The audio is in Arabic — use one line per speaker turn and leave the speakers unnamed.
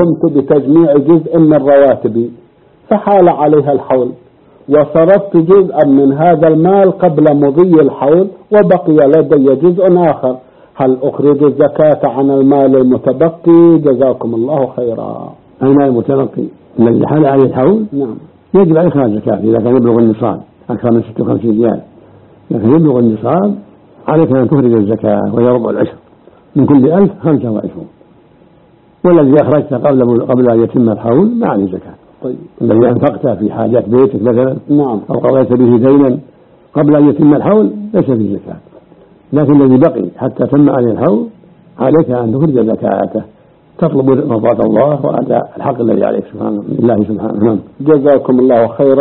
قمت بتجميع جزء من رواتبي فحال عليها الحول وصرفت جزءا من هذا المال قبل مضي الحول وبقي لدي جزء آخر، هل أخرج الزكاة عن المال المتبقي؟ جزاكم الله خيرا.
المال المتبقي الذي حال عليه الحول
نعم
يجب عليه إخراج الزكاة إذا كان يبلغ النصاب أكثر من 56 ريال، إذا كان يبلغ النصاب عليك أن تخرج الزكاة وهي ربع العشر من كل 1000 25، والذي أخرجت قبل أن يتم الحول ما عليه زكاة.
طيب.
الذي أنفقت في حاجات بيتك مثلا
نعم
أو قضيت به دينا قبل أن يتم الحول ليس فيه زكاة، لكن الذي بقي حتى تم عليه الحول عليك أن تخرج زكاته تطلب مرضاة الله وأداء الحق الذي عليك سبحانه الله سبحانه.
جزاكم الله خيرا.